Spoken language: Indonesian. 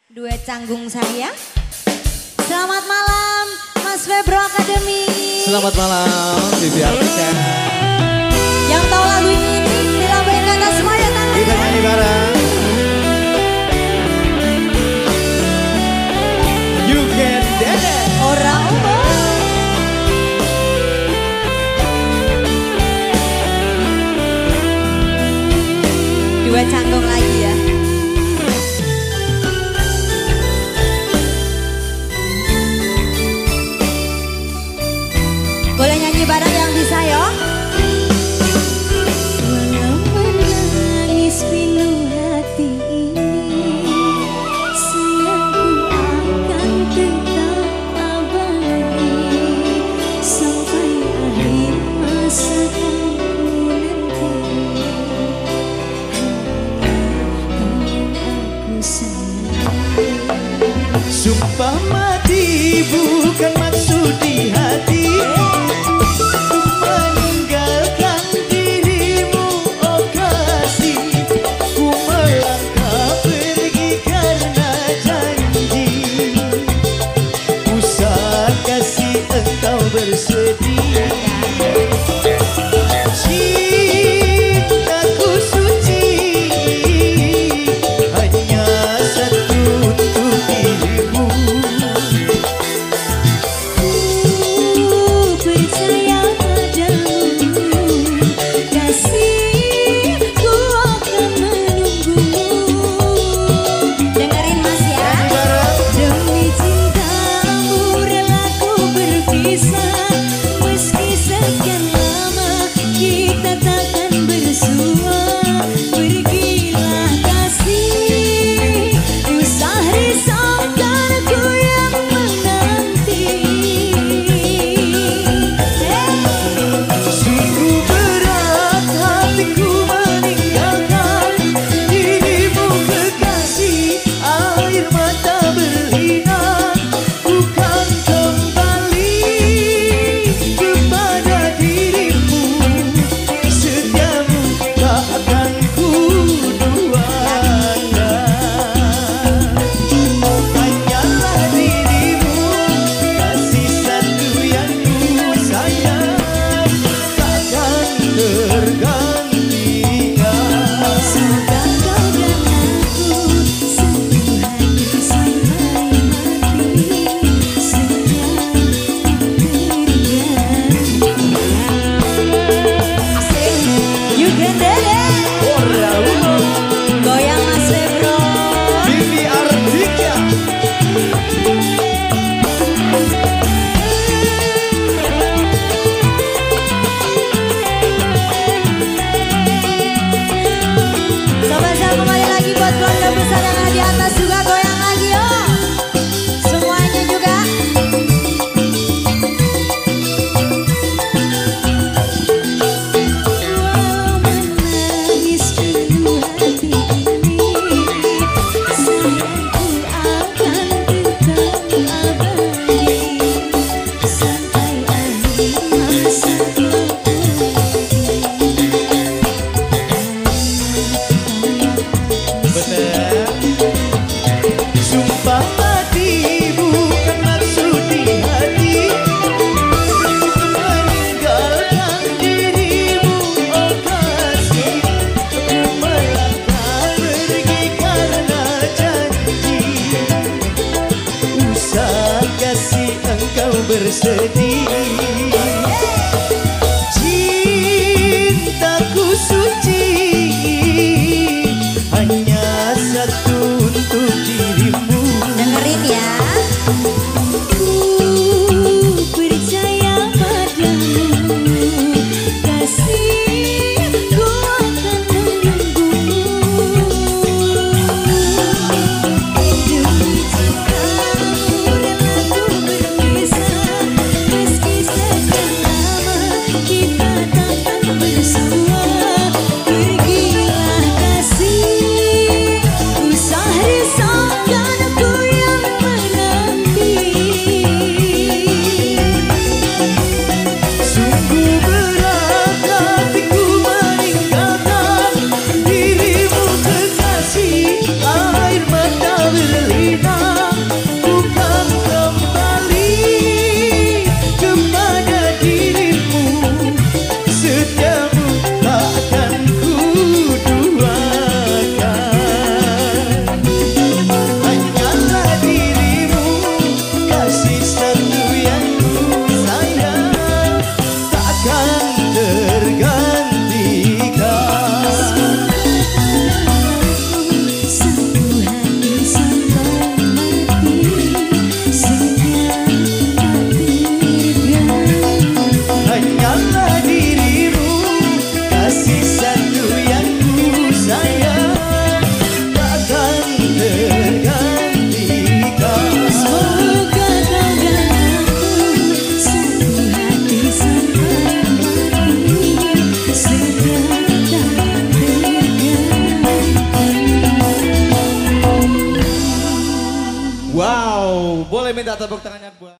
Duet canggung saya. Selamat malam Mas Febro Academy. Selamat malam Vivi Artika. Yang tahu lagu ini dilambaikan ke atas semua ya tangannya. Kita nyanyi bareng. You can dance. Orang duet canggung lagi ya. Boleh nyanyi bareng yang bisa yo. Walau menangis pilu hati ini, sayangku akan tetap abadi sampai akhir masa kamu nanti. Aku sayang. Sumpah mati bukan maksud di hati. Bersedih, cintaku suci hanya satu untuk dirimu. Dengerin ya. Meski hilang, bukan kembali kepada dirimu. Setiamu takkan ku duakan. Hanyalah dirimu, kasih satu yang ku sayang, takkan tergantikan. Satu hati sampai mati, setia tak terganti. Hanyalah dirimu, kasih satu yang ku sayang, takkan tergantikan. Semoga kau dan aku satu hati sampai mati, setia tak terganti. Wow, boleh minta tepuk tangannya buat